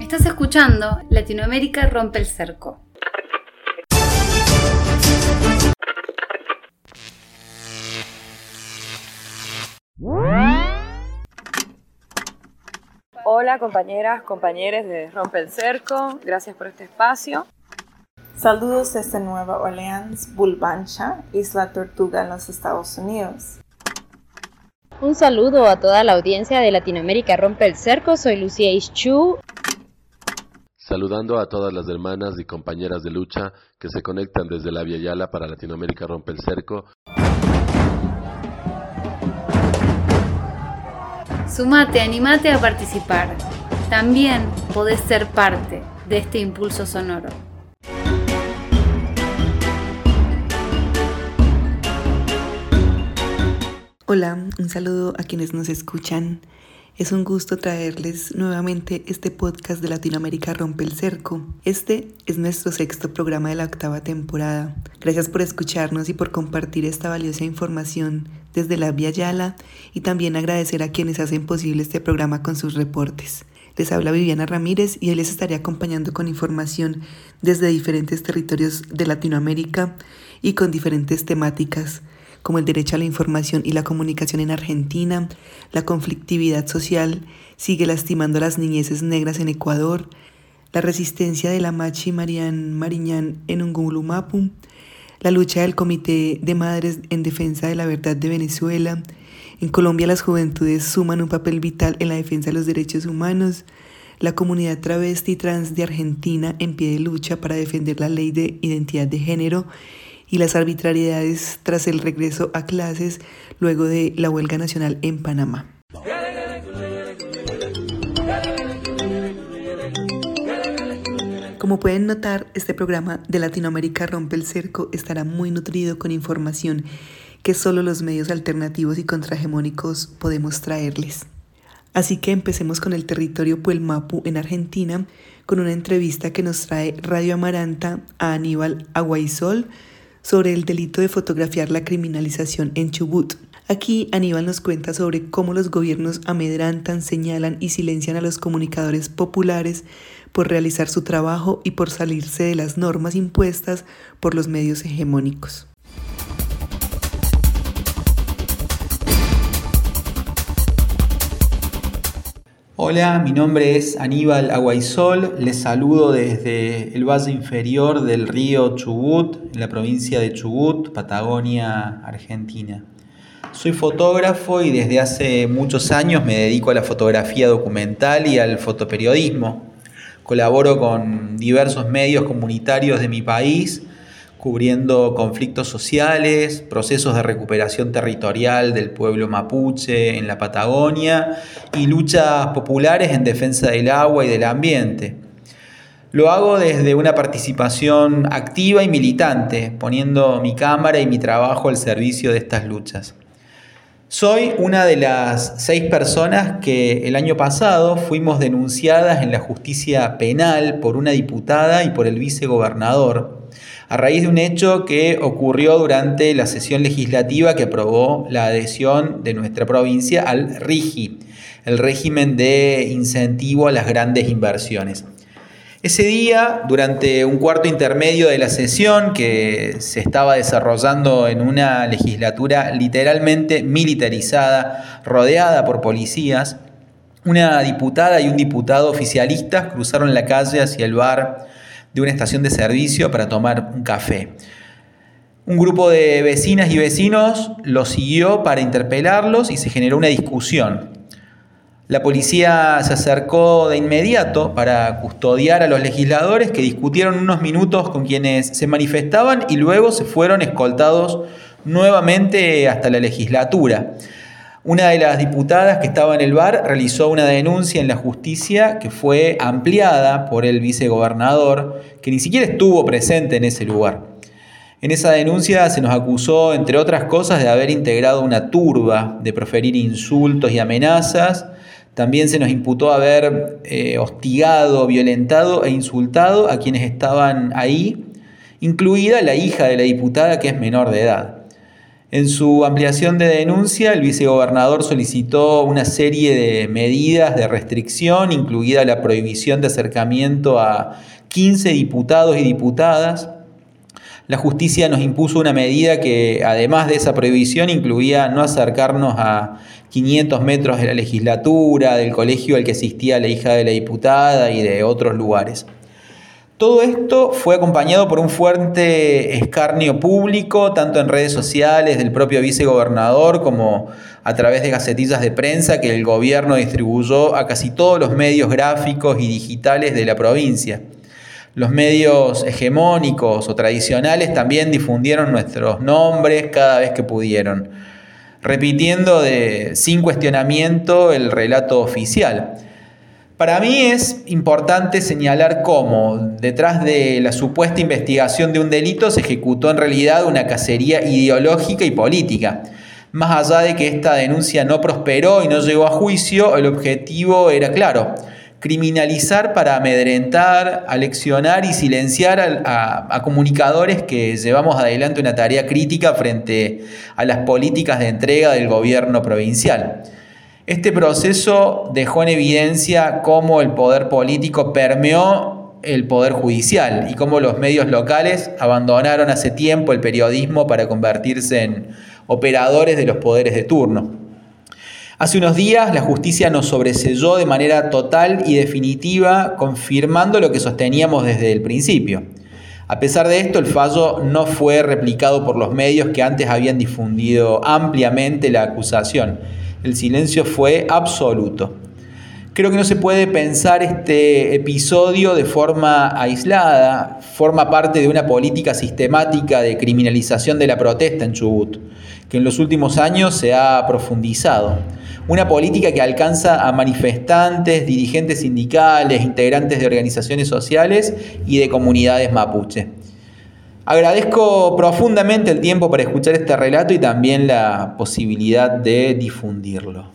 Estás escuchando Latinoamérica rompe el cerco. Hola compañeras, compañeros de Rompe el Cerco, gracias por este espacio. Saludos desde Nueva Orleans, Bulbancha, Isla Tortuga en los Estados Unidos. Un saludo a toda la audiencia de Latinoamérica rompe el cerco, soy Lucía Ischú. Saludando a todas las hermanas y compañeras de lucha que se conectan desde la Via Yala para Latinoamérica rompe el cerco. Sumate, animate a participar. También podés ser parte de este impulso sonoro. Hola, un saludo a quienes nos escuchan. Es un gusto traerles nuevamente este podcast de Latinoamérica rompe el cerco. Este es nuestro 6º programa de la 8ª temporada. Gracias por escucharnos y por compartir esta valiosa información desde la Via Yala, y también agradecer a quienes hacen posible este programa con sus reportes. Les habla Viviana Ramírez y hoy les estaré acompañando con información desde diferentes territorios de Latinoamérica y con diferentes temáticas, como el derecho a la información y la comunicación en Argentina, la conflictividad social sigue lastimando a las niñeces negras en Ecuador, la resistencia de la Machi Mariñán en Ungulumapu, la lucha del Comité de Madres en defensa de la verdad de Venezuela. En Colombia las juventudes suman un papel vital en la defensa de los derechos humanos, la comunidad travesti y trans de Argentina en pie de lucha para defender la ley de identidad de género, y las arbitrariedades tras el regreso a clases luego de la huelga nacional en Panamá. Como pueden notar, este programa de Latinoamérica rompe el cerco estará muy nutrido con información que solo los medios alternativos y contrahegemónicos podemos traerles. Así que empecemos con el territorio Puelmapu en Argentina, con una entrevista que nos trae Radio Amaranta a Aníbal Aguaisol sobre el delito de fotografiar la criminalización en Chubut. Aquí Aníbal nos cuenta sobre cómo los gobiernos amedrantan, señalan y silencian a los comunicadores populares por realizar su trabajo y por salirse de las normas impuestas por los medios hegemónicos. Hola, mi nombre es Aníbal Aguaisol, les saludo desde el valle inferior del río Chubut, en la provincia de Chubut, Patagonia, Argentina. Soy fotógrafo y desde hace muchos años me dedico a la fotografía documental y al fotoperiodismo. Colaboro con diversos medios comunitarios de mi país, cubriendo conflictos sociales, procesos de recuperación territorial del pueblo mapuche en la Patagonia y luchas populares en defensa del agua y del ambiente. Lo hago desde una participación activa y militante, poniendo mi cámara y mi trabajo al servicio de estas luchas. Soy una de las 6 personas que el año pasado fuimos denunciadas en la justicia penal por una diputada y por el vicegobernador, a raíz de un hecho que ocurrió durante la sesión legislativa que aprobó la adhesión de nuestra provincia al RIGI, el régimen de incentivo a las grandes inversiones. Ese día, durante un cuarto intermedio de la sesión que se estaba desarrollando en una legislatura literalmente militarizada, rodeada por policías, una diputada y un diputado oficialistas cruzaron la calle hacia el bar de una estación de servicio para tomar un café. Un grupo de vecinas y vecinos los siguió para interpelarlos y se generó una discusión. La policía se acercó de inmediato para custodiar a los legisladores, que discutieron unos minutos con quienes se manifestaban y luego se fueron escoltados nuevamente hasta la legislatura. Una de las diputadas que estaba en el bar realizó una denuncia en la justicia que fue ampliada por el vicegobernador, que ni siquiera estuvo presente en ese lugar. En esa denuncia se nos acusó, entre otras cosas, de haber integrado una turba, de proferir insultos y amenazas. También se nos imputó haber hostigado, violentado e insultado a quienes estaban ahí, incluida la hija de la diputada, que es menor de edad. En su ampliación de denuncia, el vicegobernador solicitó una serie de medidas de restricción, incluida la prohibición de acercamiento a 15 diputados y diputadas. La justicia nos impuso una medida que, además de esa prohibición, incluía no acercarnos a 500 metros de la legislatura, del colegio al que asistía la hija de la diputada y de otros lugares. Todo esto fue acompañado por un fuerte escarnio público, tanto en redes sociales del propio vicegobernador como a través de gacetillas de prensa que el gobierno distribuyó a casi todos los medios gráficos y digitales de la provincia. Los medios hegemónicos o tradicionales también difundieron nuestros nombres cada vez que pudieron, repitiendo sin cuestionamiento el relato oficial. Para mí es importante señalar cómo, detrás de la supuesta investigación de un delito, se ejecutó en realidad una cacería ideológica y política. Más allá de que esta denuncia no prosperó y no llegó a juicio, el objetivo era claro: criminalizar para amedrentar, aleccionar y silenciar a comunicadores que llevamos adelante una tarea crítica frente a las políticas de entrega del gobierno provincial. Este proceso dejó en evidencia cómo el poder político permeó el poder judicial y cómo los medios locales abandonaron hace tiempo el periodismo para convertirse en operadores de los poderes de turno. Hace unos días la justicia nos sobreseyó de manera total y definitiva, confirmando lo que sosteníamos desde el principio. A pesar de esto, el fallo no fue replicado por los medios que antes habían difundido ampliamente la acusación. El silencio fue absoluto. Creo que no se puede pensar este episodio de forma aislada. Forma parte de una política sistemática de criminalización de la protesta en Chubut, que en los últimos años se ha profundizado. Una política que alcanza a manifestantes, dirigentes sindicales, integrantes de organizaciones sociales y de comunidades mapuche. Agradezco profundamente el tiempo para escuchar este relato y también la posibilidad de difundirlo.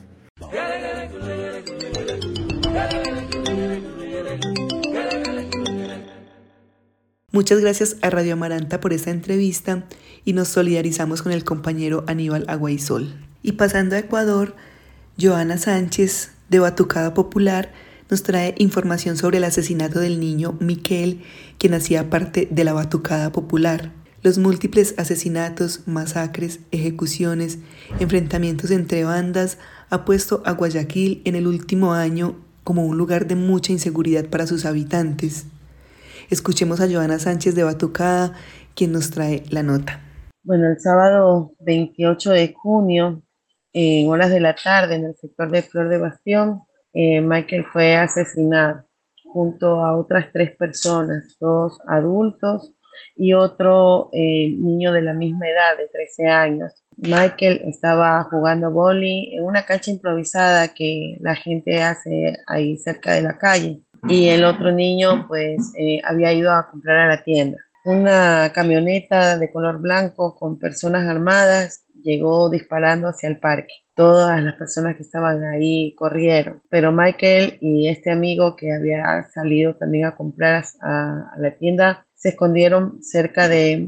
Muchas gracias a Radio Amaranta por esta entrevista y nos solidarizamos con el compañero Aníbal Aguaisol. Y pasando a Ecuador, Joana Sánchez, de Batucada Popular, nos trae información sobre el asesinato del niño Miquel, quien hacía parte de la Batucada Popular. Los múltiples asesinatos, masacres, ejecuciones, enfrentamientos entre bandas ha puesto a Guayaquil en el último año como un lugar de mucha inseguridad para sus habitantes. Escuchemos a Joana Sánchez de Batucada, quien nos trae la nota. Bueno, el sábado 28 de junio, en horas de la tarde, en el sector de Flor de Bastión, Michael fue asesinado junto a otras 3 personas, 2 adultos y otro niño de la misma edad, de 13 años. Michael estaba jugando vóley en una cancha improvisada que la gente hace ahí cerca de la calle, y el otro niño pues había ido a comprar a la tienda. Una camioneta de color blanco con personas armadas llegó disparando hacia el parque. Todas las personas que estaban ahí corrieron, pero Michael y este amigo que había salido también a comprar a la tienda se escondieron cerca de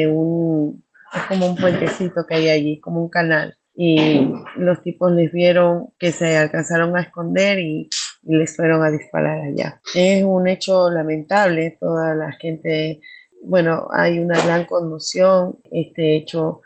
un, es como un puentecito que hay allí, como un canal, y los tipos les vieron que se alcanzaron a esconder y les fueron a disparar allá. Es un hecho lamentable, toda la gente, bueno, hay una gran conmoción. Este hecho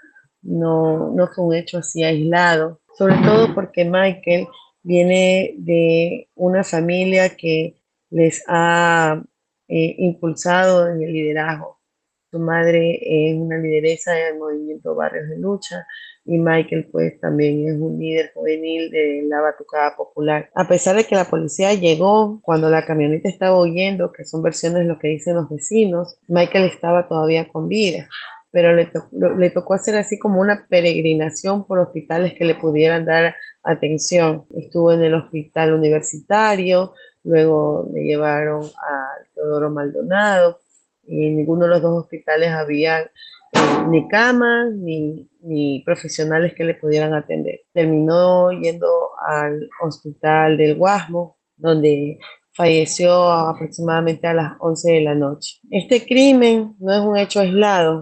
no fue un hecho así aislado, sobre todo porque Michael viene de una familia que les ha impulsado en el liderazgo. Su madre es una lideresa del movimiento Barrios de Lucha y Michael pues también es un líder juvenil de la Batucada Popular. A pesar de que la policía llegó cuando la camioneta estaba huyendo, que son versiones de lo que dicen los vecinos, Michael estaba todavía con vida, pero le tocó hacer así como una peregrinación por hospitales que le pudieran dar atención. Estuvo en el hospital universitario, luego le llevaron a Teodoro Maldonado, y en ninguno de los 2 hospitales había ni camas ni profesionales que le pudieran atender. Terminó yendo al hospital del Guasmo, donde falleció aproximadamente a las 11 de la noche. Este crimen no es un hecho aislado.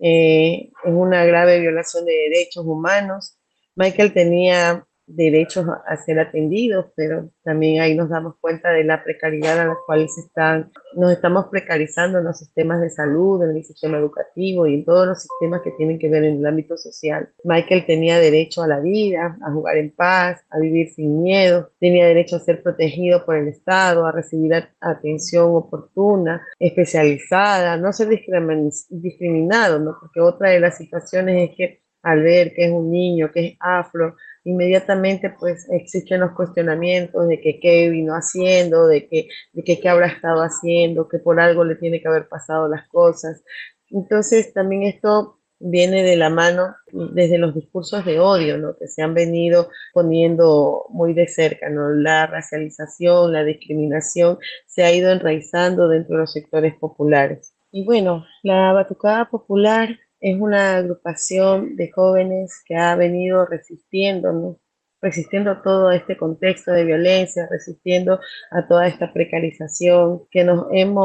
es una grave violación de derechos humanos. Michael tenía derechos a ser atendidos, pero también ahí nos damos cuenta de la precariedad a la cual nos estamos precarizando en los sistemas de salud, en el sistema educativo y en todos los sistemas que tienen que ver en el ámbito social. Michael tenía derecho a la vida, a jugar en paz, a vivir sin miedo, tenía derecho a ser protegido por el Estado, a recibir atención oportuna, especializada, no ser discriminado, ¿no? Porque otra de las situaciones es que al ver que es un niño, que es afro, inmediatamente pues existen los cuestionamientos de que qué vino haciendo, de que qué habrá estado haciendo, que por algo le tiene que haber pasado las cosas. Entonces también esto viene de la mano desde los discursos de odio, ¿no? Que se han venido poniendo muy de cerca, ¿no? La racialización, la discriminación se ha ido enraizando dentro de los sectores populares. Y bueno, la Batucada Popular es una agrupación de jóvenes que ha venido resistiendo, ¿no? Resistiendo a todo este contexto de violencia, resistiendo a toda esta precarización que nos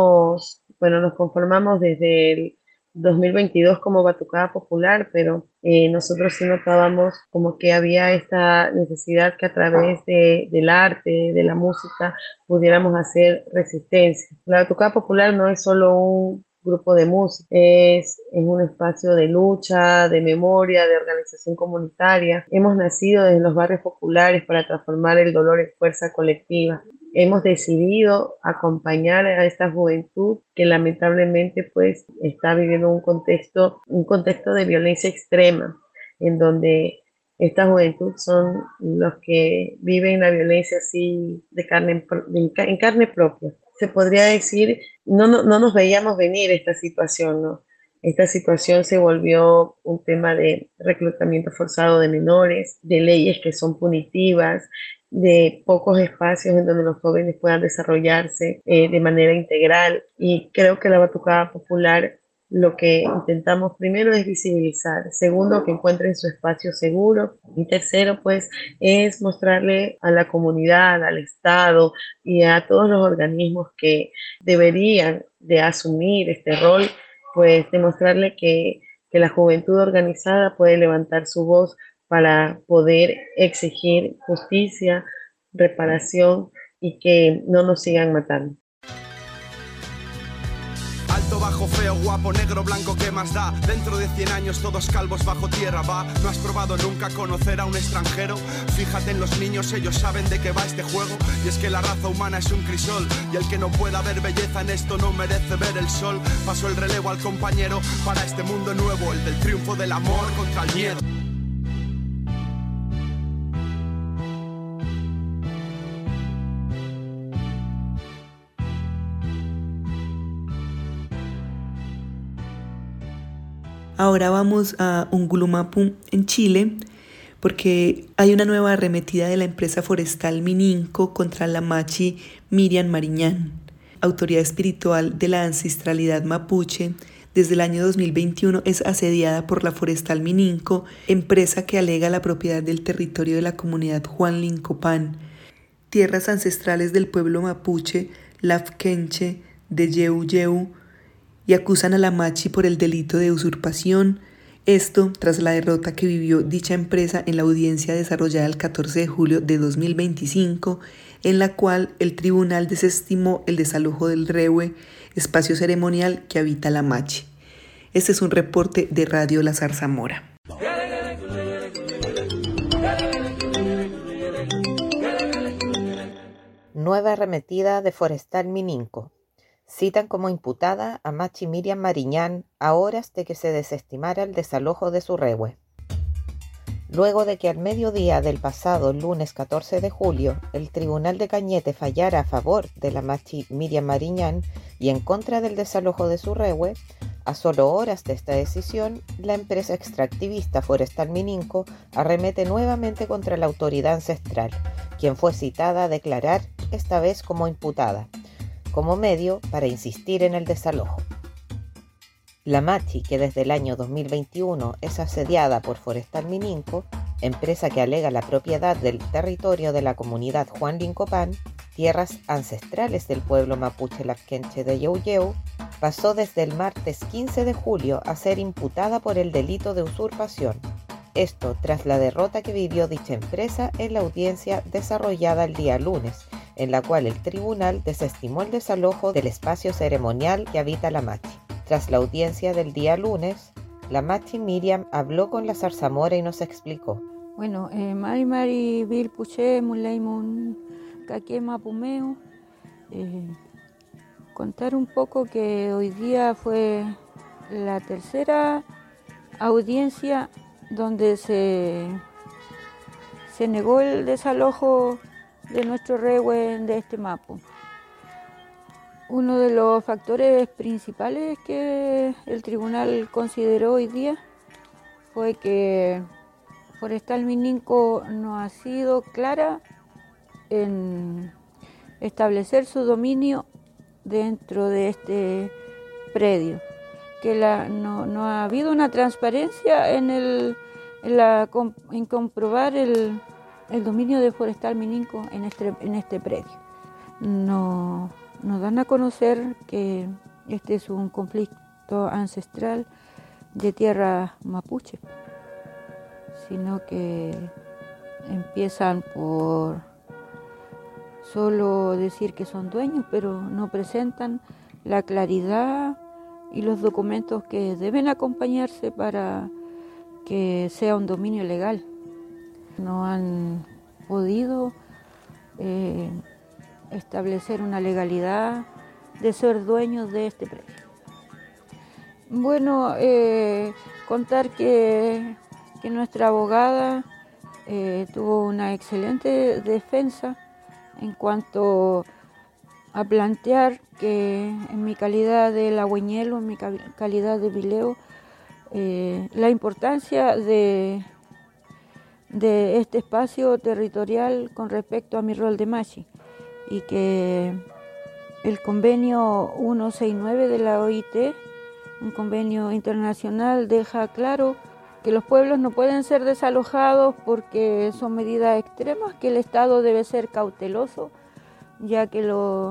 conformamos desde el 2022 como Batucada Popular, pero nosotros sí notábamos como que había esta necesidad que a través del arte, de la música, pudiéramos hacer resistencia. La Batucada Popular no es solo un grupo de música, es un espacio de lucha, de memoria, de organización comunitaria. Hemos nacido desde los barrios populares para transformar el dolor en fuerza colectiva. Hemos decidido acompañar a esta juventud que lamentablemente pues está viviendo un contexto de violencia extrema, en donde esta juventud son los que viven la violencia así en carne propia. Se podría decir, no nos veíamos venir esta situación, ¿no? Esta situación se volvió un tema de reclutamiento forzado de menores, de leyes que son punitivas, de pocos espacios en donde los jóvenes puedan desarrollarse de manera integral. Y creo que la Batucada Popular lo que intentamos primero es visibilizar, segundo que encuentren su espacio seguro y tercero pues es mostrarle a la comunidad, al Estado y a todos los organismos que deberían de asumir este rol, pues demostrarle que la juventud organizada puede levantar su voz para poder exigir justicia, reparación y que no nos sigan matando. Alto, bajo, feo, guapo, negro, blanco, ¿qué más da? Dentro de 100 años todos calvos bajo tierra, va. ¿No has probado nunca conocer a un extranjero? Fíjate en los niños, ellos saben de qué va este juego. Y es que la raza humana es un crisol, y el que no pueda ver belleza en esto no merece ver el sol. Paso el relevo al compañero para este mundo nuevo, el del triunfo del amor contra el miedo. Ahora vamos a Ungulumapu, en Chile, porque hay una nueva arremetida de la empresa forestal Mininco contra la machi Miriam Mariñán, autoridad espiritual de la ancestralidad mapuche. Desde el año 2021 es asediada por la forestal Mininco, empresa que alega la propiedad del territorio de la comunidad Huanlincopán, tierras ancestrales del pueblo mapuche Lafkenche de Yeuyeu, y acusan a la machi por el delito de usurpación. Esto tras la derrota que vivió dicha empresa en la audiencia desarrollada el 14 de julio de 2025, en la cual el tribunal desestimó el desalojo del Rehue, espacio ceremonial que habita la machi. Este es un reporte de Radio La Zarzamora. Nueva arremetida de Forestal Mininco. Citan como imputada a machi Miriam Mariñán a horas de que se desestimara el desalojo de su Rehue. Luego de que al mediodía del pasado lunes 14 de julio el Tribunal de Cañete fallara a favor de la machi Miriam Mariñán y en contra del desalojo de su Rehue, a solo horas de esta decisión, la empresa extractivista Forestal Mininco arremete nuevamente contra la autoridad ancestral, quien fue citada a declarar, esta vez como imputada, como medio para insistir en el desalojo. La machi, que desde el año 2021 es asediada por Forestal Mininco, empresa que alega la propiedad del territorio de la comunidad Huanlincopán, tierras ancestrales del pueblo mapuche Lafkenche de Yeuyeu, pasó desde el martes 15 de julio a ser imputada por el delito de usurpación. Esto tras la derrota que vivió dicha empresa en la audiencia desarrollada el día lunes, en la cual el tribunal desestimó el desalojo del espacio ceremonial que habita la Machi. Tras la audiencia del día lunes, la Machi Miriam habló con la zarzamora y nos explicó. Bueno, Mari Bil Puché, Muleimun, Caquema Pumeo. Contar un poco que hoy día fue la tercera audiencia donde se negó el desalojo de nuestro rehue de este mapu. Uno de los factores principales que el tribunal consideró hoy día fue que Forestal Mininco no ha sido clara en establecer su dominio dentro de este predio, que no ha habido una transparencia en comprobar el dominio de Forestal Mininco en este predio. Nos dan a conocer que este es un conflicto ancestral de tierra mapuche, sino que empiezan por solo decir que son dueños, pero no presentan la claridad y los documentos que deben acompañarse para que sea un dominio legal. No han podido establecer una legalidad de ser dueños de este predio. Bueno, contar que nuestra abogada tuvo una excelente defensa en cuanto a plantear que en mi calidad de lagüeñelo, en mi calidad de vileo, la importancia de este espacio territorial con respecto a mi rol de Machi, y que el convenio 169 de la OIT, un convenio internacional, deja claro que los pueblos no pueden ser desalojados porque son medidas extremas, que el Estado debe ser cauteloso, ya que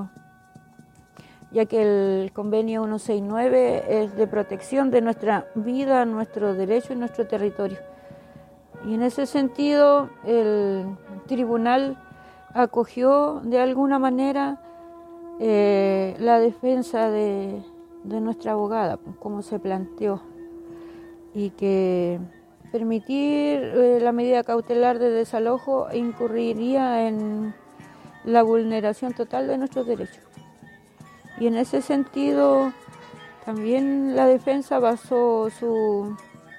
el convenio 169 es de protección de nuestra vida, nuestro derecho y nuestro territorio. Y en ese sentido el tribunal acogió de alguna manera la defensa de nuestra abogada, como se planteó, y que permitir la medida cautelar de desalojo incurriría en la vulneración total de nuestros derechos. Y en ese sentido también la defensa basó su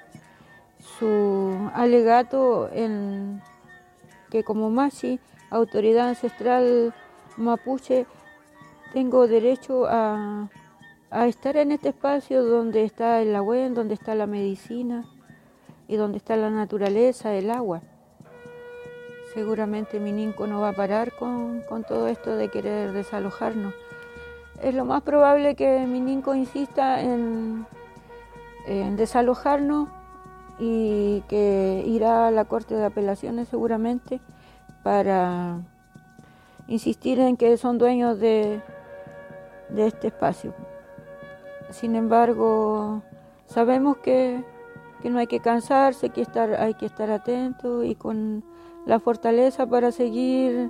alegato en que como Machi, autoridad ancestral mapuche, tengo derecho a estar en este espacio donde está el lagüen, donde está la medicina y donde está la naturaleza, el agua. Seguramente Mininco no va a parar con todo esto de querer desalojarnos. Es lo más probable que Mininco insista en desalojarnos y que irá a la Corte de Apelaciones seguramente para insistir en que son dueños de este espacio. Sin embargo, sabemos que no hay que cansarse, hay que estar atento y con la fortaleza para seguir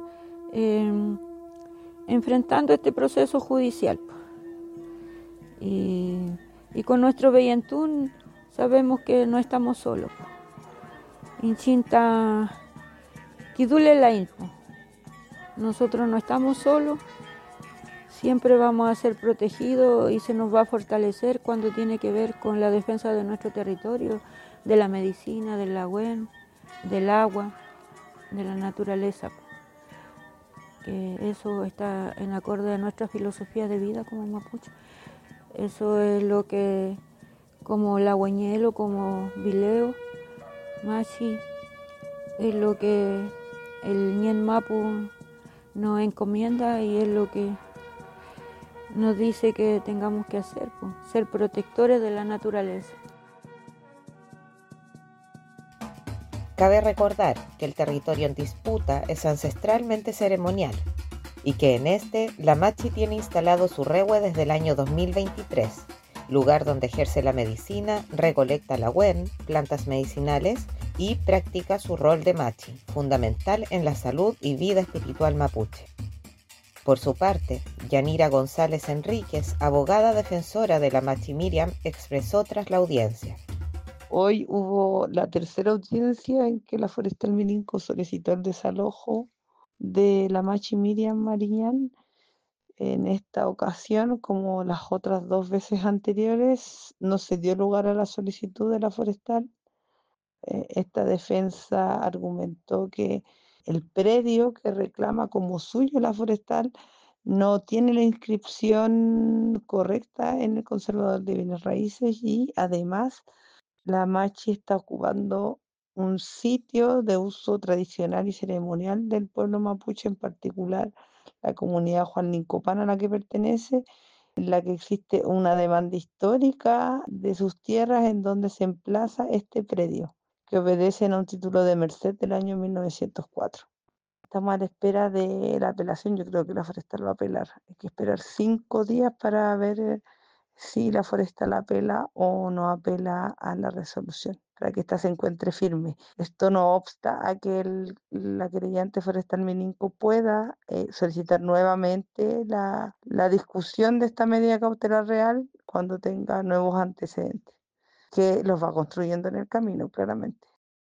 enfrentando este proceso judicial. Y con nuestro Bellentún sabemos que no estamos solos. Inchinta Kidule Lainpo. Nosotros no estamos solos. Siempre vamos a ser protegidos y se nos va a fortalecer cuando tiene que ver con la defensa de nuestro territorio, de la medicina, del lagüen, del agua, de la naturaleza. Que eso está en acorde a nuestra filosofía de vida como mapuche. Eso es lo que como lagüeñelo, como vileo, Machi, es lo que el Ñen Mapu nos encomienda y es lo que nos dice que tengamos que hacer, pues, ser protectores de la naturaleza. Cabe recordar que el territorio en disputa es ancestralmente ceremonial. y que en este la Machi tiene instalado su rehue desde el año 2023, lugar donde ejerce la medicina, recolecta la huén, plantas medicinales y practica su rol de Machi, fundamental en la salud y vida espiritual mapuche. Por su parte, Yanira González Enríquez, abogada defensora de la Machi Miriam, expresó tras la audiencia. Hoy hubo la tercera audiencia en que la Forestal Mininco solicitó el desalojo de la Machi Miriam Mariñán. En esta ocasión, como las otras 2 veces anteriores, no se dio lugar a la solicitud de la Forestal. Esta defensa argumentó que el predio que reclama como suyo la Forestal no tiene la inscripción correcta en el Conservador de Bienes Raíces y además la Machi está ocupando un sitio de uso tradicional y ceremonial del pueblo mapuche, en particular la comunidad Juan Lincopán a la que pertenece, en la que existe una demanda histórica de sus tierras en donde se emplaza este predio, que obedece a un título de merced del año 1904. Estamos a la espera de la apelación. Yo creo que la Forestal va a apelar. Hay que esperar 5 días para ver si la Forestal apela o no apela a la resolución, para que ésta se encuentre firme. Esto no obsta a que la querellante Forestal Mininco pueda solicitar nuevamente la discusión de esta medida cautelar real cuando tenga nuevos antecedentes, que los va construyendo en el camino, claramente.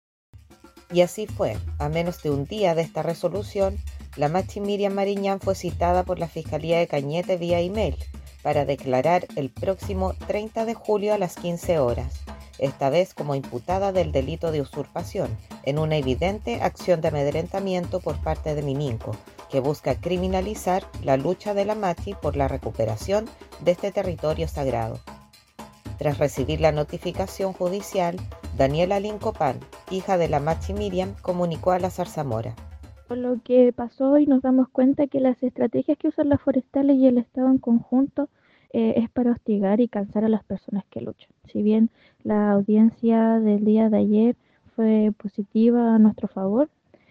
Y así fue. A menos de un día de esta resolución, la Machi Miriam Mariñán fue citada por la Fiscalía de Cañete vía email para declarar el próximo 30 de julio a las 15 horas, esta vez como imputada del delito de usurpación, en una evidente acción de amedrentamiento por parte de Mininco, que busca criminalizar la lucha de la Machi por la recuperación de este territorio sagrado. Tras recibir la notificación judicial, Daniela Lincopán, hija de la Machi Miriam, comunicó a la Zarzamora. Por lo que pasó y nos damos cuenta que las estrategias que usan las forestales y el Estado en conjunto es para hostigar y cansar a las personas que luchan. Si bien la audiencia del día de ayer fue positiva a nuestro favor,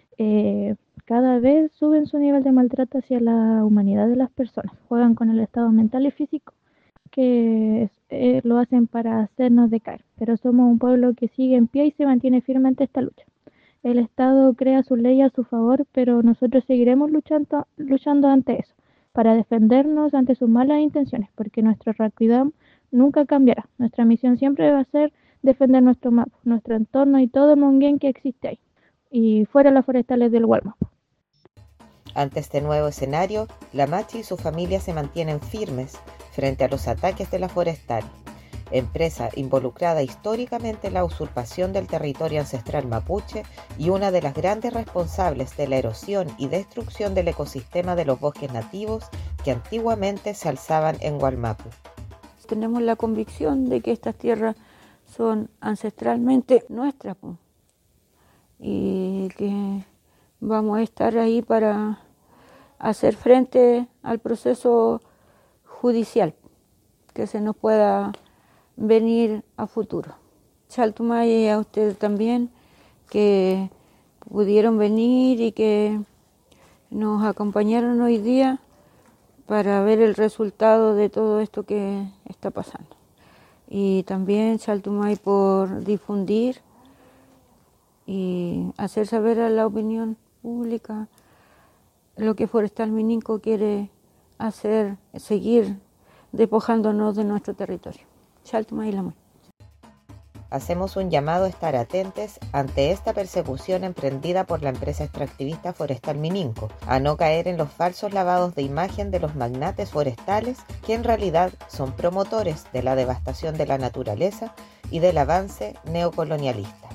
cada vez suben su nivel de maltrato hacia la humanidad de las personas. Juegan con el estado mental y físico, que lo hacen para hacernos decaer. Pero somos un pueblo que sigue en pie y se mantiene firme ante esta lucha. El Estado crea sus leyes a su favor, pero nosotros seguiremos luchando ante eso, para defendernos ante sus malas intenciones, porque nuestro Rakuidam nunca cambiará. Nuestra misión siempre va a ser defender nuestro mapa, nuestro entorno y todo el monguén que existe ahí, y fuera las forestales del Gualma. Ante este nuevo escenario, la Machi y su familia se mantienen firmes frente a los ataques de la Forestal, empresa involucrada históricamente en la usurpación del territorio ancestral mapuche y una de las grandes responsables de la erosión y destrucción del ecosistema de los bosques nativos que antiguamente se alzaban en Gualmapu. Tenemos la convicción de que estas tierras son ancestralmente nuestras y que vamos a estar ahí para hacer frente al proceso judicial que se nos pueda venir a futuro. Chaltumay y a ustedes también que pudieron venir y que nos acompañaron hoy día para ver el resultado de todo esto que está pasando. Y también Chaltumay por difundir y hacer saber a la opinión pública lo que Forestal Mininco quiere hacer, seguir despojándonos de nuestro territorio. Hacemos un llamado a estar atentos ante esta persecución emprendida por la empresa extractivista Forestal Mininco, a no caer en los falsos lavados de imagen de los magnates forestales que en realidad son promotores de la devastación de la naturaleza y del avance neocolonialista.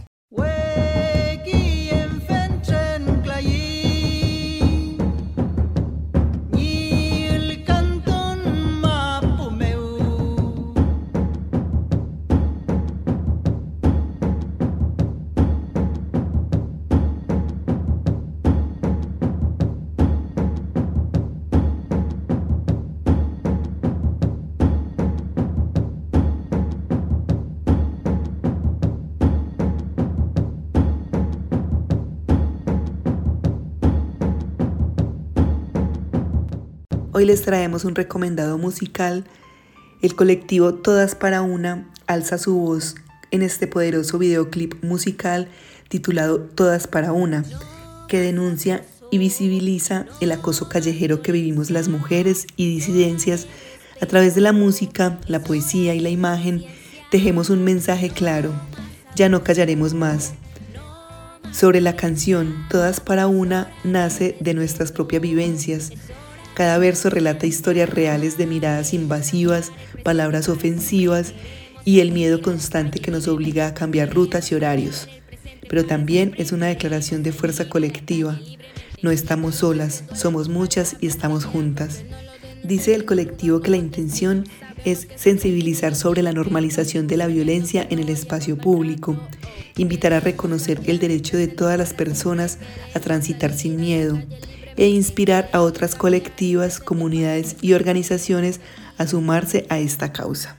Hoy les traemos un recomendado musical. El colectivo Todas para Una alza su voz en este poderoso videoclip musical titulado Todas para Una, que denuncia y visibiliza el acoso callejero que vivimos las mujeres y disidencias. A través de la música, la poesía y la imagen, dejemos un mensaje claro: ya no callaremos más. Sobre la canción Todas para Una nace de nuestras propias vivencias. Cada verso relata historias reales de miradas invasivas, palabras ofensivas y el miedo constante que nos obliga a cambiar rutas y horarios. Pero también es una declaración de fuerza colectiva. No estamos solas, somos muchas y estamos juntas. Dice el colectivo que la intención es sensibilizar sobre la normalización de la violencia en el espacio público, invitar a reconocer el derecho de todas las personas a transitar sin miedo e inspirar a otras colectivas, comunidades y organizaciones a sumarse a esta causa.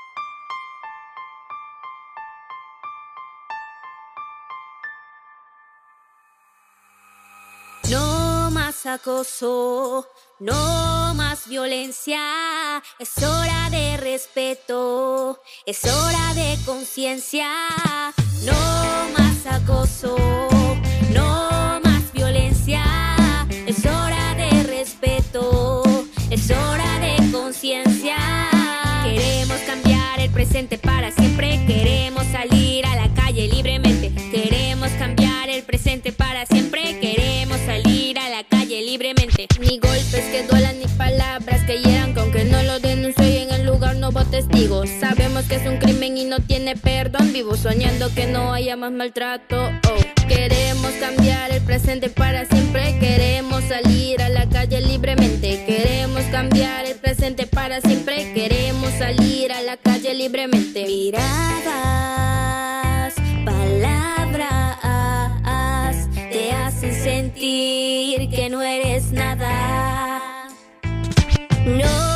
No más acoso, no más violencia, es hora de respeto, es hora de conciencia. No más acoso, no más violencia, es hora de respeto, es hora de conciencia. Queremos cambiar el presente para siempre, queremos salir a la calle libremente, queremos cambiar el presente para siempre, queremos salir a la calle libremente. Ni golpes que duelan ni palabras que hieran, que aunque no lo denuncie y en el lugar no hubo testigos. Sabemos que es un crimen y no tiene perdón, vivo soñando que no haya más maltrato. Queremos cambiar el presente para siempre, queremos salir a la calle libremente, queremos cambiar el presente para siempre, queremos salir a la calle libremente. Miradas, palabras, te hacen sentir que no eres nada. No.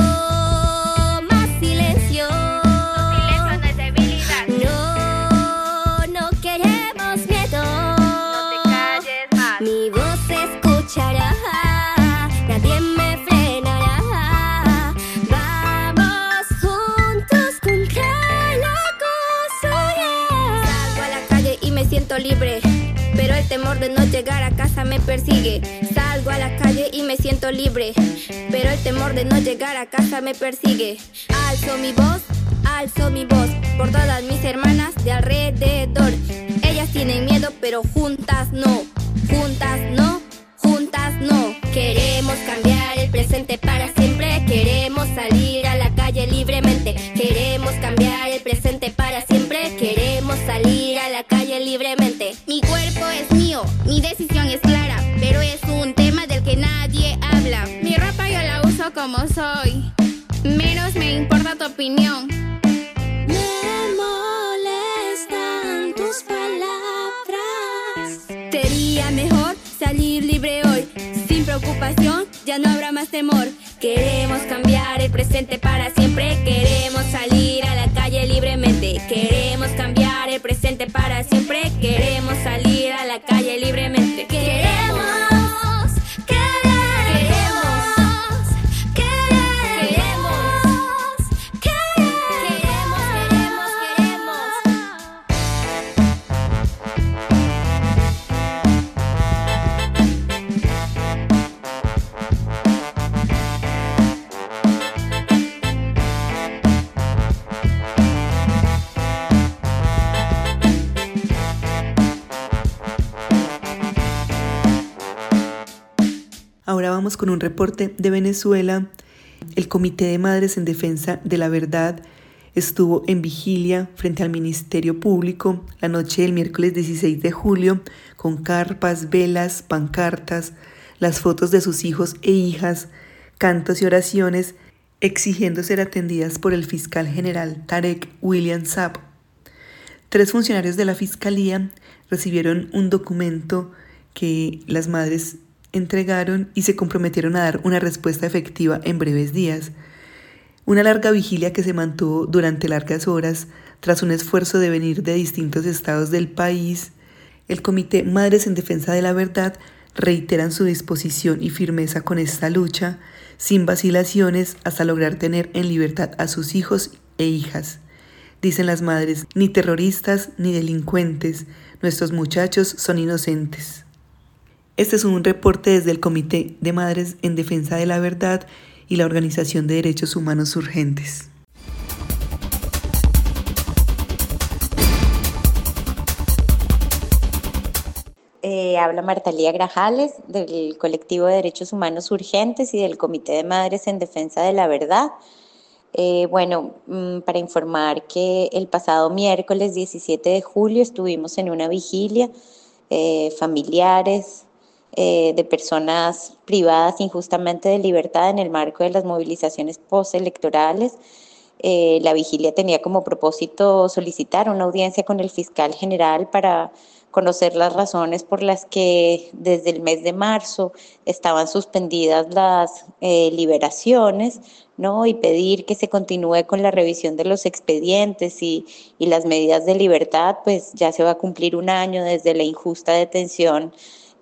Nadie me frenará. Vamos juntos contra el acoso. Salgo a la calle y me siento libre, pero el temor de no llegar a casa me persigue. Salgo a la calle y me siento libre, pero el temor de no llegar a casa me persigue. Alzo mi voz por todas mis hermanas de alrededor. Ellas tienen miedo, pero juntas no, juntas no. Juntas no, queremos cambiar el presente para siempre, queremos salir a la calle libremente, queremos cambiar el presente para siempre, queremos salir a la calle libremente. Mi cuerpo es mío, mi decisión es clara, pero es un tema del que nadie habla. Mi ropa yo la uso como soy, menos me importa tu opinión. Me molestan tus palabras. Sería mejor salir libre hoy, sin preocupación, ya no habrá más temor. Queremos cambiar el presente para siempre, queremos salir a la calle libremente, queremos cambiar el presente para siempre, queremos salir a la calle libremente. Queremos Ahora vamos con un reporte de Venezuela. El Comité de Madres en Defensa de la Verdad estuvo en vigilia frente al Ministerio Público la noche del miércoles 16 de julio con carpas, velas, pancartas, las fotos de sus hijos e hijas, cantos y oraciones, exigiendo ser atendidas por el fiscal general Tarek William Saab. 3 funcionarios de la Fiscalía recibieron un documento que las madres entregaron y se comprometieron a dar una respuesta efectiva en breves días. Una larga vigilia que se mantuvo durante largas horas tras un esfuerzo de venir de distintos estados del país. El Comité Madres en Defensa de la Verdad reiteran su disposición y firmeza con esta lucha, sin vacilaciones, hasta lograr tener en libertad a sus hijos e hijas. Dicen las madres, ni terroristas ni delincuentes, nuestros muchachos son inocentes. Este es un reporte desde el Comité de Madres en Defensa de la Verdad y la Organización de Derechos Humanos Urgentes. Habla Marta Lía Grajales del Colectivo de Derechos Humanos Urgentes y del Comité de Madres en Defensa de la Verdad. Para informar que el pasado miércoles 17 de julio estuvimos en una vigilia, familiares de personas privadas injustamente de libertad en el marco de las movilizaciones postelectorales. La vigilia tenía como propósito solicitar una audiencia con el fiscal general para conocer las razones por las que desde el mes de marzo estaban suspendidas las liberaciones, ¿no? Y pedir que se continúe con la revisión de los expedientes y las medidas de libertad, pues ya se va a cumplir un año desde la injusta detención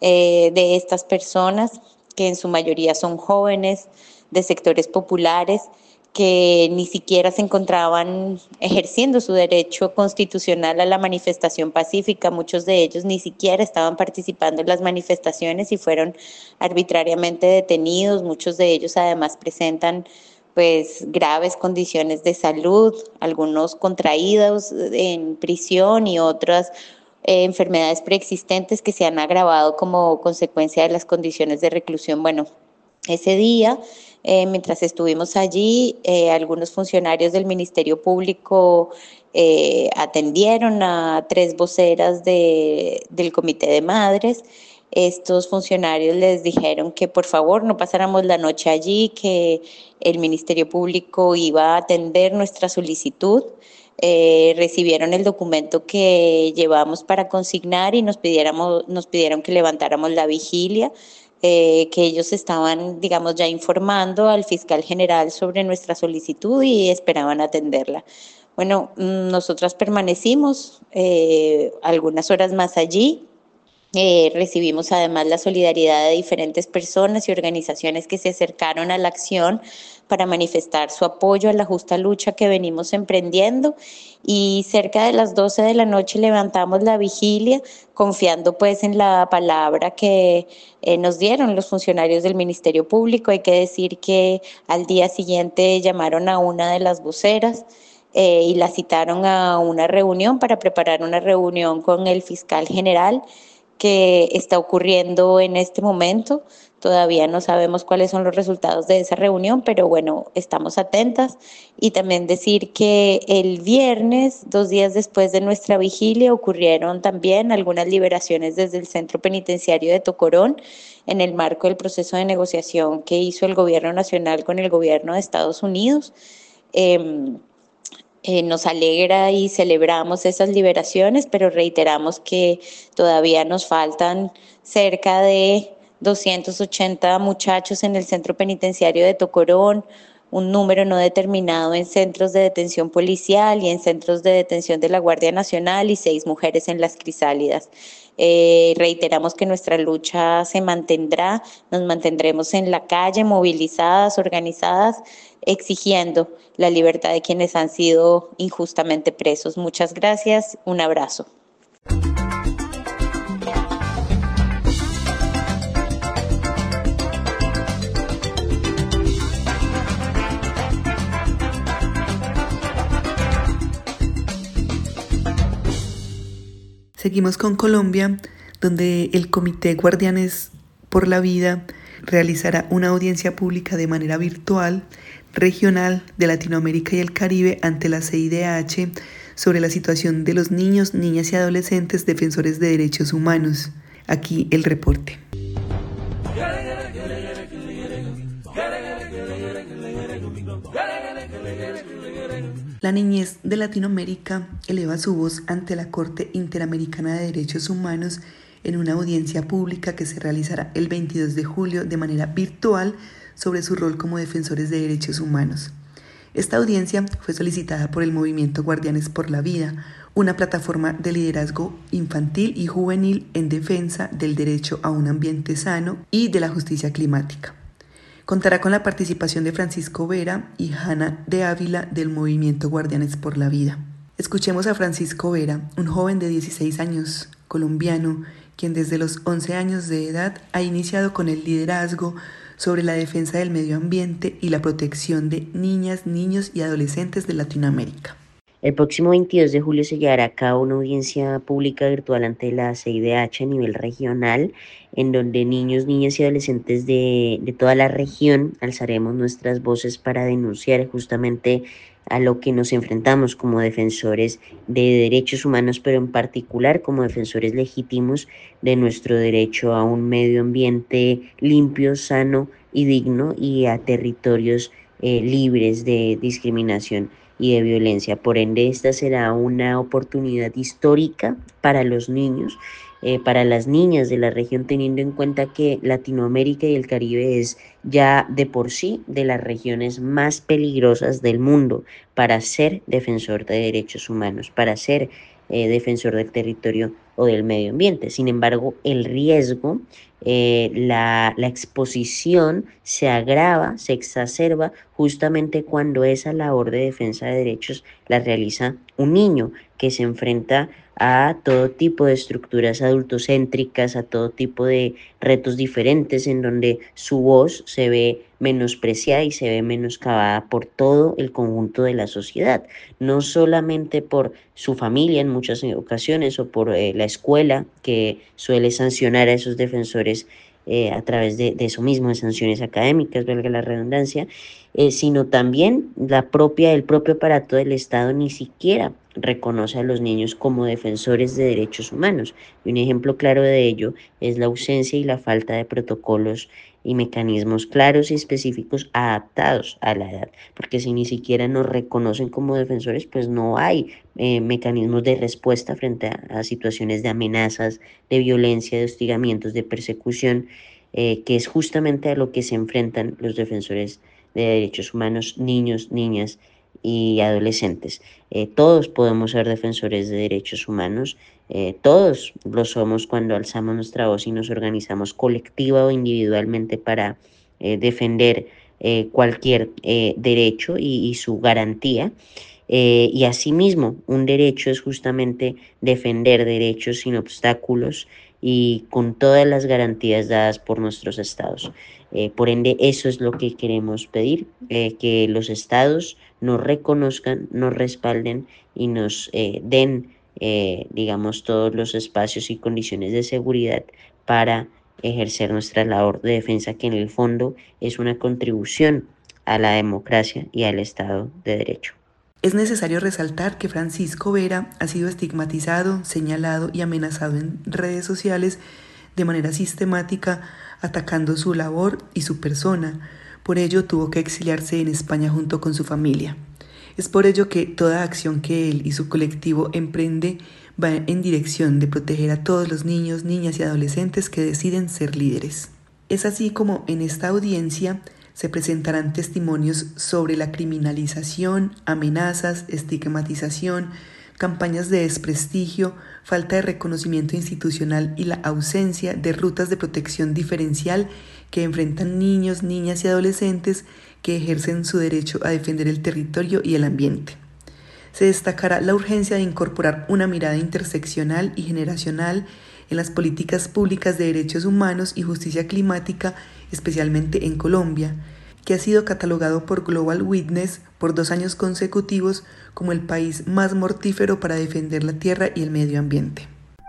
de estas personas, que en su mayoría son jóvenes de sectores populares, que ni siquiera se encontraban ejerciendo su derecho constitucional a la manifestación pacífica. Muchos de ellos ni siquiera estaban participando en las manifestaciones y fueron arbitrariamente detenidos. Muchos de ellos además presentan pues graves condiciones de salud, algunos contraídos en prisión y otras enfermedades preexistentes que se han agravado como consecuencia de las condiciones de reclusión. Bueno, ese día, mientras estuvimos allí, algunos funcionarios del Ministerio Público atendieron a 3 voceras del Comité de Madres. Estos funcionarios les dijeron que por favor no pasáramos la noche allí, que el Ministerio Público iba a atender nuestra solicitud. Recibieron el documento que llevamos para consignar y nos pidieron que levantáramos la vigilia. Que ellos estaban, digamos, ya informando al fiscal general sobre nuestra solicitud y esperaban atenderla. Bueno, nosotras permanecimos algunas horas más allí. Recibimos además la solidaridad de diferentes personas y organizaciones que se acercaron a la acción para manifestar su apoyo a la justa lucha que venimos emprendiendo, y cerca de las 12 de la noche levantamos la vigilia confiando pues en la palabra que nos dieron los funcionarios del Ministerio Público. Hay que decir que al día siguiente llamaron a una de las voceras y la citaron a una reunión para preparar una reunión con el fiscal general que está ocurriendo en este momento. Todavía no sabemos cuáles son los resultados de esa reunión, pero bueno, estamos atentas. Y también decir que el viernes, 2 días después de nuestra vigilia, ocurrieron también algunas liberaciones desde el Centro Penitenciario de Tocorón en el marco del proceso de negociación que hizo el Gobierno Nacional con el Gobierno de Estados Unidos. Nos alegra y celebramos esas liberaciones, pero reiteramos que todavía nos faltan cerca de 280 muchachos en el Centro Penitenciario de Tocorón, un número no determinado en centros de detención policial y en centros de detención de la Guardia Nacional, y 6 mujeres en las crisálidas. Reiteramos que nuestra lucha se mantendrá, nos mantendremos en la calle, movilizadas, organizadas, exigiendo la libertad de quienes han sido injustamente presos. Muchas gracias, un abrazo. Seguimos con Colombia, donde el Comité Guardianes por la Vida realizará una audiencia pública de manera virtual, regional, de Latinoamérica y el Caribe ante la CIDH sobre la situación de los niños, niñas y adolescentes defensores de derechos humanos. Aquí el reporte. La niñez de Latinoamérica eleva su voz ante la Corte Interamericana de Derechos Humanos en una audiencia pública que se realizará el 22 de julio de manera virtual sobre su rol como defensores de derechos humanos. Esta audiencia fue solicitada por el movimiento Guardianes por la Vida, una plataforma de liderazgo infantil y juvenil en defensa del derecho a un ambiente sano y de la justicia climática. Contará con la participación de Francisco Vera y Hanna de Ávila del movimiento Guardianes por la Vida. Escuchemos a Francisco Vera, un joven de 16 años, colombiano, quien desde los 11 años de edad ha iniciado con el liderazgo sobre la defensa del medio ambiente y la protección de niñas, niños y adolescentes de Latinoamérica. El próximo 22 de julio se llevará a cabo una audiencia pública virtual ante la CIDH a nivel regional, en donde niños, niñas y adolescentes de toda la región alzaremos nuestras voces para denunciar justamente a lo que nos enfrentamos como defensores de derechos humanos, pero en particular como defensores legítimos de nuestro derecho a un medio ambiente limpio, sano y digno, y a territorios libres de discriminación y de violencia. Por ende, esta será una oportunidad histórica para los niños, para las niñas de la región, teniendo en cuenta que Latinoamérica y el Caribe es ya de por sí de las regiones más peligrosas del mundo para ser defensor de derechos humanos, para ser defensor del territorio o del medio ambiente. Sin embargo, el riesgo, la exposición se agrava, se exacerba justamente cuando esa labor de defensa de derechos la realiza un niño que se enfrenta a todo tipo de estructuras adultocéntricas, a todo tipo de retos diferentes en donde su voz se ve menospreciada y se ve menoscabada por todo el conjunto de la sociedad, no solamente por su familia en muchas ocasiones o por la escuela, que suele sancionar a esos defensores a través de eso mismo, de sanciones académicas, valga la redundancia, sino también el propio aparato del Estado ni siquiera reconoce a los niños como defensores de derechos humanos. Y un ejemplo claro de ello es la ausencia y la falta de protocolos y mecanismos claros y específicos adaptados a la edad, porque si ni siquiera nos reconocen como defensores, pues no hay mecanismos de respuesta frente a situaciones de amenazas, de violencia, de hostigamientos, de persecución, que es justamente a lo que se enfrentan los defensores de derechos humanos, niños, niñas y adolescentes. Todos podemos ser defensores de derechos humanos, todos lo somos cuando alzamos nuestra voz y nos organizamos colectiva o individualmente para defender cualquier derecho y su garantía. Y asimismo, un derecho es justamente defender derechos sin obstáculos y con todas las garantías dadas por nuestros estados. Por ende, eso es lo que queremos pedir, que los estados nos reconozcan, nos respalden y nos den, digamos, todos los espacios y condiciones de seguridad para ejercer nuestra labor de defensa, que en el fondo es una contribución a la democracia y al Estado de Derecho. Es necesario resaltar que Francisco Vera ha sido estigmatizado, señalado y amenazado en redes sociales de manera sistemática, atacando su labor y su persona. Por ello tuvo que exiliarse en España junto con su familia. Es por ello que toda acción que él y su colectivo emprende va en dirección de proteger a todos los niños, niñas y adolescentes que deciden ser líderes. Es así como en esta audiencia se presentarán testimonios sobre la criminalización, amenazas, estigmatización, campañas de desprestigio, falta de reconocimiento institucional y la ausencia de rutas de protección diferencial que enfrentan niños, niñas y adolescentes que ejercen su derecho a defender el territorio y el ambiente. Se destacará la urgencia de incorporar una mirada interseccional y generacional en las políticas públicas de derechos humanos y justicia climática, especialmente en Colombia, que ha sido catalogado por Global Witness por 2 años consecutivos como el país más mortífero para defender la tierra y el medio ambiente.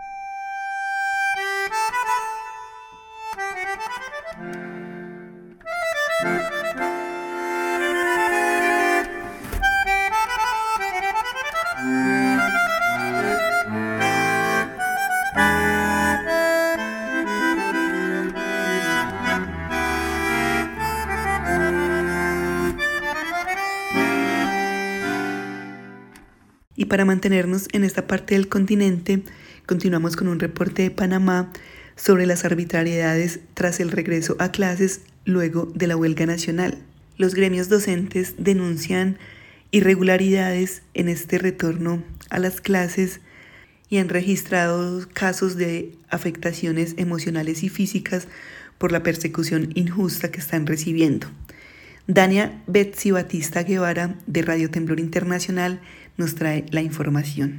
Y para mantenernos en esta parte del continente, continuamos con un reporte de Panamá sobre las arbitrariedades tras el regreso a clases luego de la huelga nacional. los gremios docentes denuncian irregularidades en este retorno a las clases y han registrado casos de afectaciones emocionales y físicas por la persecución injusta que están recibiendo. Dania Betsy Batista Guevara de Radio Temblor Internacional nos trae la información.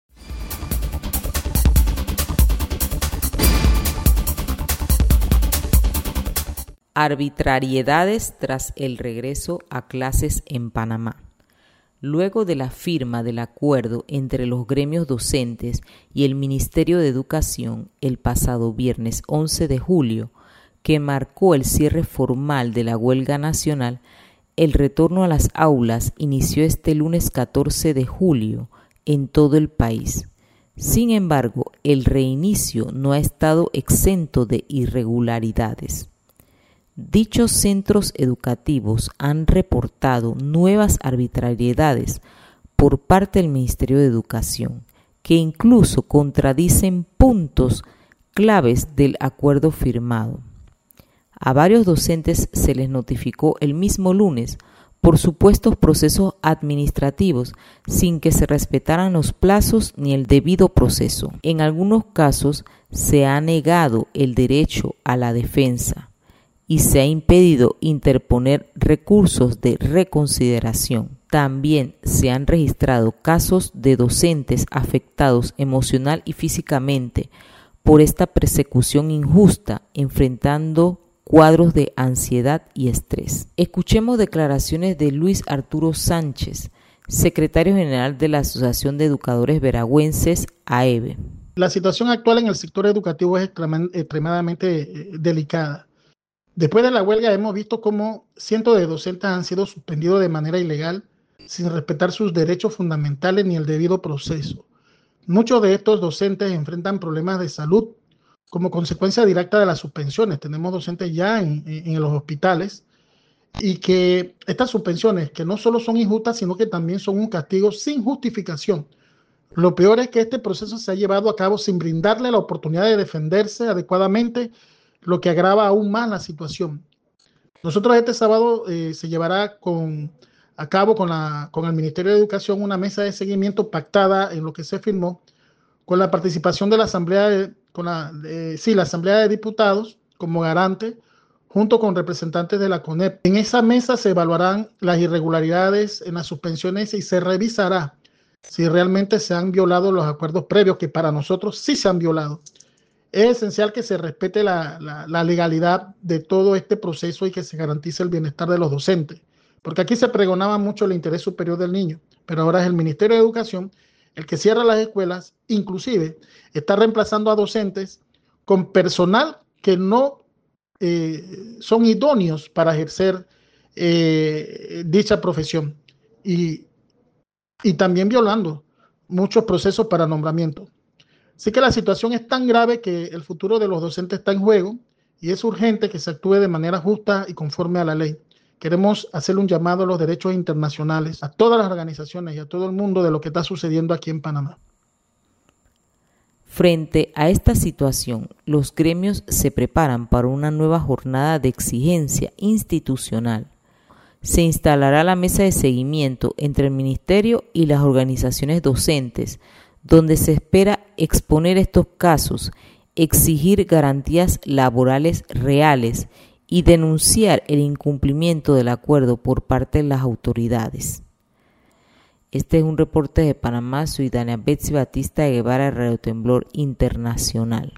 Arbitrariedades tras el regreso a clases en Panamá. Luego de la firma del acuerdo entre los gremios docentes y el Ministerio de Educación el pasado viernes 11 de julio, que marcó el cierre formal de la huelga nacional, el retorno a las aulas inició este lunes 14 de julio en todo el país. Sin embargo, el reinicio no ha estado exento de irregularidades. Dichos centros educativos han reportado nuevas arbitrariedades por parte del Ministerio de Educación, que incluso contradicen puntos claves del acuerdo firmado. A varios docentes se les notificó el mismo lunes por supuestos procesos administrativos sin que se respetaran los plazos ni el debido proceso. En algunos casos se ha negado el derecho a la defensa y se ha impedido interponer recursos de reconsideración. También se han registrado casos de docentes afectados emocional y físicamente por esta persecución injusta, enfrentando cuadros de ansiedad y estrés. Escuchemos declaraciones de Luis Arturo Sánchez, secretario general de la Asociación de Educadores Veragüenses, AEVE. La situación actual en el sector educativo es extremadamente delicada. Después de la huelga hemos visto cómo cientos de docentes han sido suspendidos de manera ilegal sin respetar sus derechos fundamentales ni el debido proceso. Muchos de estos docentes enfrentan problemas de salud como consecuencia directa de las suspensiones. Tenemos docentes ya en los hospitales y que estas suspensiones que no solo son injustas sino que también son un castigo sin justificación. Lo peor es que este proceso se ha llevado a cabo sin brindarle la oportunidad de defenderse adecuadamente, lo que agrava aún más la situación. Nosotros este sábado se llevará a cabo con el Ministerio de Educación una mesa de seguimiento pactada en lo que se firmó con la participación de la Asamblea de Diputados como garante, junto con representantes de la CONEP. En esa mesa se evaluarán las irregularidades en las suspensiones y se revisará si realmente se han violado los acuerdos previos, que para nosotros sí se han violado. Es esencial que se respete la legalidad de todo este proceso y que se garantice el bienestar de los docentes, porque aquí se pregonaba mucho el interés superior del niño, pero ahora es el Ministerio de Educación el que cierra las escuelas, inclusive está reemplazando a docentes con personal que no son idóneos para ejercer dicha profesión y también violando muchos procesos para nombramiento. Así que la situación es tan grave que el futuro de los docentes está en juego y es urgente que se actúe de manera justa y conforme a la ley. Queremos hacerle un llamado a los derechos internacionales, a todas las organizaciones y a todo el mundo de lo que está sucediendo aquí en Panamá. Frente a esta situación, los gremios se preparan para una nueva jornada de exigencia institucional. Se instalará la mesa de seguimiento entre el Ministerio y las organizaciones docentes, donde se espera exponer estos casos, exigir garantías laborales reales y denunciar el incumplimiento del acuerdo por parte de las autoridades. Este es un reporte de Panamá. Soy Dania Betsy Batista Guevara de Radio Temblor Internacional.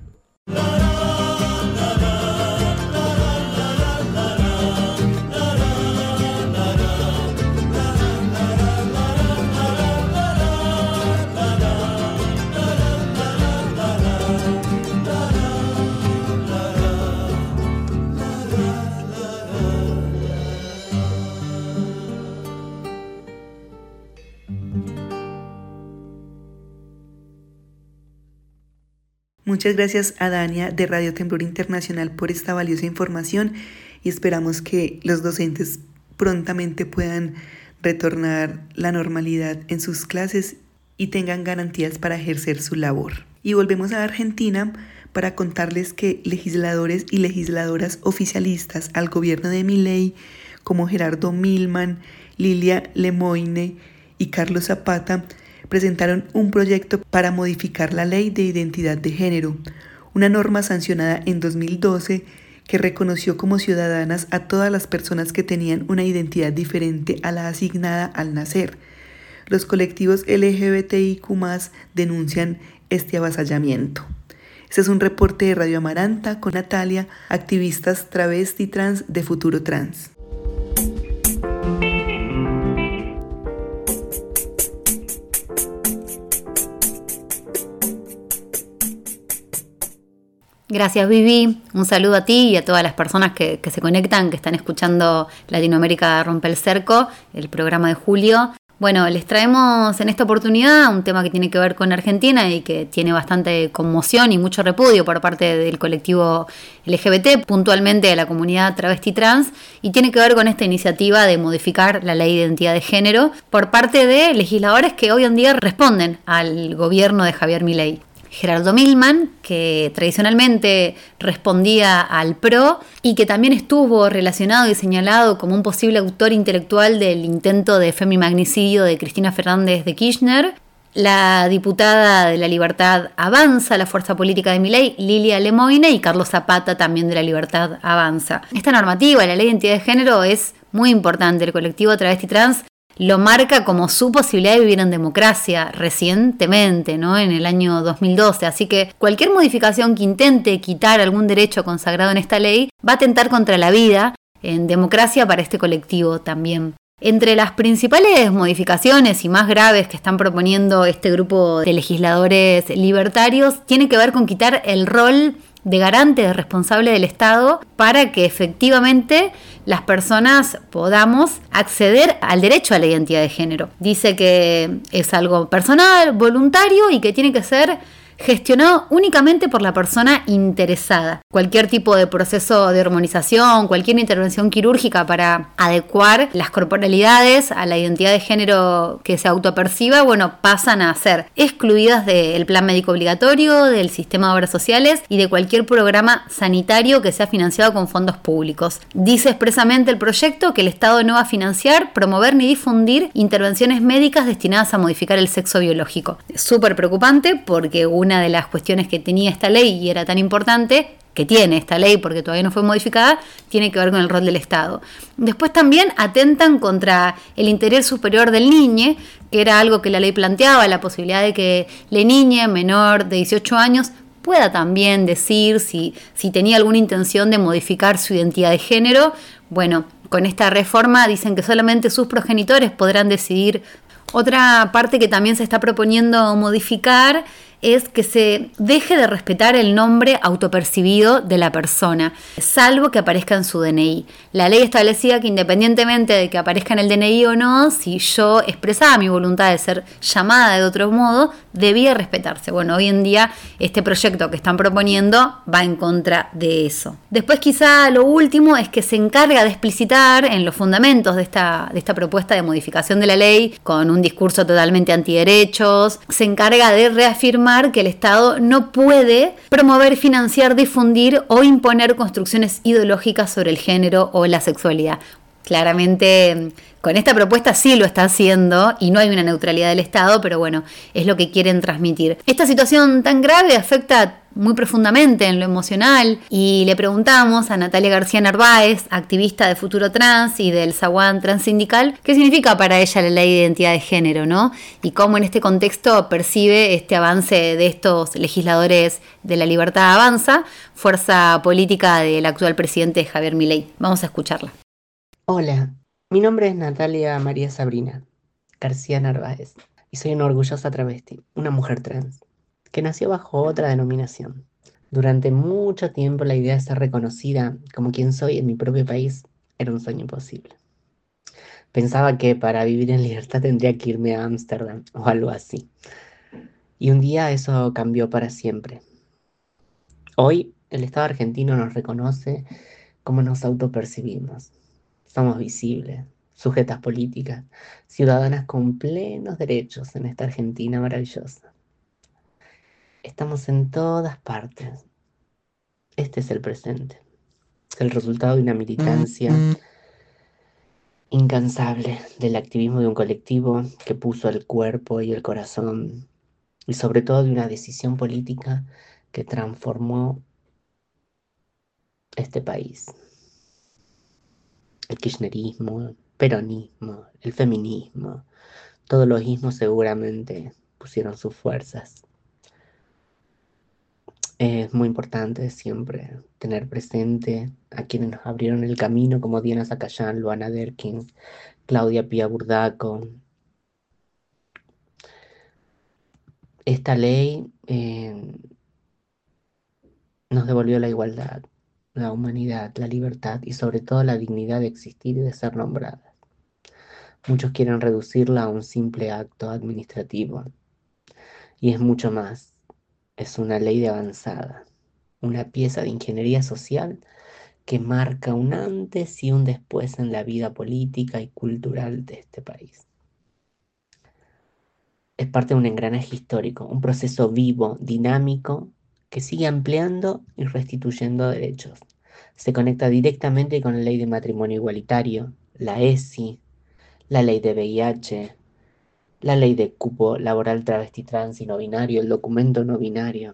Muchas gracias a Dania de Radio Temblor Internacional por esta valiosa información y esperamos que los docentes prontamente puedan retornar la normalidad en sus clases y tengan garantías para ejercer su labor. Y volvemos a Argentina para contarles que legisladores y legisladoras oficialistas al gobierno de Milei como Gerardo Milman, Lilia Lemoine y Carlos Zapata presentaron un proyecto para modificar la Ley de Identidad de Género, una norma sancionada en 2012 que reconoció como ciudadanas a todas las personas que tenían una identidad diferente a la asignada al nacer. Los colectivos LGBTIQ+ denuncian este avasallamiento. Este es un reporte de Radio Amaranta con Natalia, activistas travesti trans de Futuro Trans. Gracias, Vivi. Un saludo a ti y a todas las personas que se conectan, que están escuchando Latinoamérica Rompe el Cerco, el programa de julio. Bueno, les traemos en esta oportunidad un tema que tiene que ver con Argentina y que tiene bastante conmoción y mucho repudio por parte del colectivo LGBT, puntualmente de la comunidad travesti trans, y tiene que ver con esta iniciativa de modificar la ley de identidad de género por parte de legisladores que hoy en día responden al gobierno de Javier Milei. Gerardo Milman, que tradicionalmente respondía al PRO y que también estuvo relacionado y señalado como un posible autor intelectual del intento de femimagnicidio de Cristina Fernández de Kirchner. La diputada de La Libertad Avanza, la fuerza política de Milei, Lilia Lemoine, y Carlos Zapata, también de La Libertad Avanza. Esta normativa, la ley de identidad de género, es muy importante. El colectivo travesti trans lo marca como su posibilidad de vivir en democracia recientemente, ¿no? En el año 2012. Así que cualquier modificación que intente quitar algún derecho consagrado en esta ley va a atentar contra la vida en democracia para este colectivo también. Entre las principales modificaciones y más graves que están proponiendo este grupo de legisladores libertarios tiene que ver con quitar el rol de garante, de responsable del Estado, para que efectivamente las personas podamos acceder al derecho a la identidad de género. Dice que es algo personal, voluntario y que tiene que ser gestionado únicamente por la persona interesada. Cualquier tipo de proceso de hormonización, cualquier intervención quirúrgica para adecuar las corporalidades a la identidad de género que se autoperciba, pasan a ser excluidas del plan médico obligatorio, del sistema de obras sociales y de cualquier programa sanitario que sea financiado con fondos públicos. Dice expresamente el proyecto que el Estado no va a financiar, promover ni difundir intervenciones médicas destinadas a modificar el sexo biológico. Es súper preocupante porque una de las cuestiones que tenía esta ley y era tan importante, que tiene esta ley porque todavía no fue modificada, tiene que ver con el rol del Estado. Después también atentan contra el interés superior del niño, que era algo que la ley planteaba, la posibilidad de que la niña menor de 18 años pueda también decir si tenía alguna intención de modificar su identidad de género. Con esta reforma dicen que solamente sus progenitores podrán decidir. Otra parte que también se está proponiendo modificar es que se deje de respetar el nombre autopercibido de la persona, salvo que aparezca en su DNI. La ley establecía que independientemente de que aparezca en el DNI o no, si yo expresaba mi voluntad de ser llamada de otro modo, debía respetarse. Hoy en día este proyecto que están proponiendo va en contra de eso. Después quizá lo último es que se encarga de explicitar en los fundamentos de esta propuesta de modificación de la ley, con un discurso totalmente antiderechos, se encarga de reafirmar que el Estado no puede promover, financiar, difundir o imponer construcciones ideológicas sobre el género o la sexualidad. Claramente con esta propuesta sí lo está haciendo y no hay una neutralidad del Estado, pero es lo que quieren transmitir. Esta situación tan grave afecta muy profundamente en lo emocional y le preguntamos a Natalia García Narváez, activista de Futuro Trans y del Zaguán Transsindical, qué significa para ella la ley de identidad de género, ¿no? Y cómo en este contexto percibe este avance de estos legisladores de La Libertad Avanza, fuerza política del actual presidente Javier Milei. Vamos a escucharla. Hola, mi nombre es Natalia María Sabrina García Narváez y soy una orgullosa travesti, una mujer trans, que nació bajo otra denominación. Durante mucho tiempo la idea de ser reconocida como quien soy en mi propio país era un sueño imposible. Pensaba que para vivir en libertad tendría que irme a Ámsterdam o algo así. Y un día eso cambió para siempre. Hoy el Estado argentino nos reconoce como nos autopercibimos. Somos visibles, sujetas políticas, ciudadanas con plenos derechos en esta Argentina maravillosa. Estamos en todas partes. Este es el presente, el resultado de una militancia incansable del activismo de un colectivo que puso el cuerpo y el corazón, y sobre todo de una decisión política que transformó este país. El kirchnerismo, el peronismo, el feminismo, todos los ismos seguramente pusieron sus fuerzas. Es muy importante siempre tener presente a quienes nos abrieron el camino, como Diana Zacayán, Luana Derkins, Claudia Pía Burdaco. Esta ley nos devolvió la igualdad, la humanidad, la libertad y sobre todo la dignidad de existir y de ser nombradas. Muchos quieren reducirla a un simple acto administrativo y es mucho más. Es una ley de avanzada, una pieza de ingeniería social que marca un antes y un después en la vida política y cultural de este país. Es parte de un engranaje histórico, un proceso vivo, dinámico, que sigue ampliando y restituyendo derechos. Se conecta directamente con la ley de matrimonio igualitario, la ESI, la ley de VIH, la ley de cupo laboral travesti trans y no binario, el documento no binario.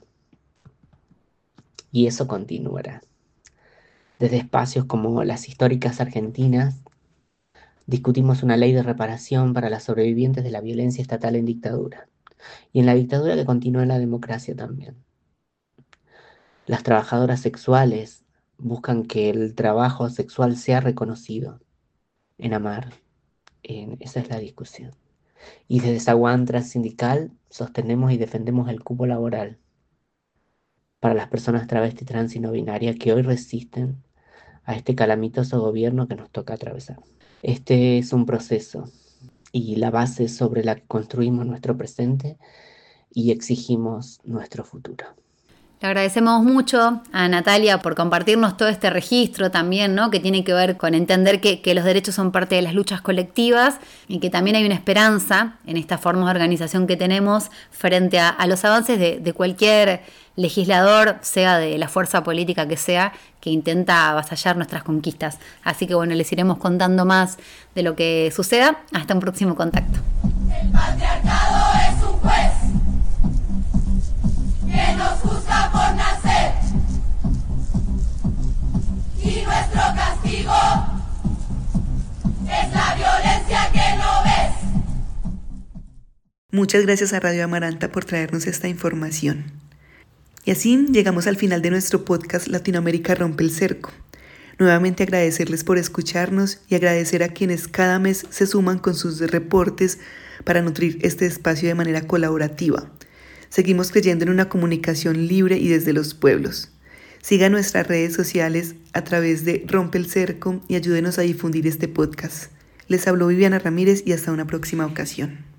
Y eso continuará. Desde espacios como las históricas Argentinas, discutimos una ley de reparación para las sobrevivientes de la violencia estatal en dictadura. Y en la dictadura que continúa en la democracia también. Las trabajadoras sexuales buscan que el trabajo sexual sea reconocido en AMAR. Esa es la discusión. Y desde Zaguán Transsindical sostenemos y defendemos el cupo laboral para las personas travesti, trans y no binarias que hoy resisten a este calamitoso gobierno que nos toca atravesar. Este es un proceso y la base sobre la que construimos nuestro presente y exigimos nuestro futuro. Le agradecemos mucho a Natalia por compartirnos todo este registro también, ¿no? Que tiene que ver con entender que los derechos son parte de las luchas colectivas y que también hay una esperanza en estas formas de organización que tenemos frente a los avances de cualquier legislador, sea de la fuerza política que sea, que intenta avasallar nuestras conquistas. Así que bueno, les iremos contando más de lo que suceda. Hasta un próximo contacto. El patriarcado es un juez que nos juzga por nacer y nuestro castigo es la violencia que no ves. Muchas gracias a Radio Amaranta por traernos esta información. Y así llegamos al final de nuestro podcast Latinoamérica Rompe el Cerco. Nuevamente agradecerles por escucharnos y agradecer a quienes cada mes se suman con sus reportes para nutrir este espacio de manera colaborativa. Seguimos creyendo en una comunicación libre y desde los pueblos. Sigan nuestras redes sociales a través de Rompe el Cerco y ayúdenos a difundir este podcast. Les habló Viviana Ramírez y hasta una próxima ocasión.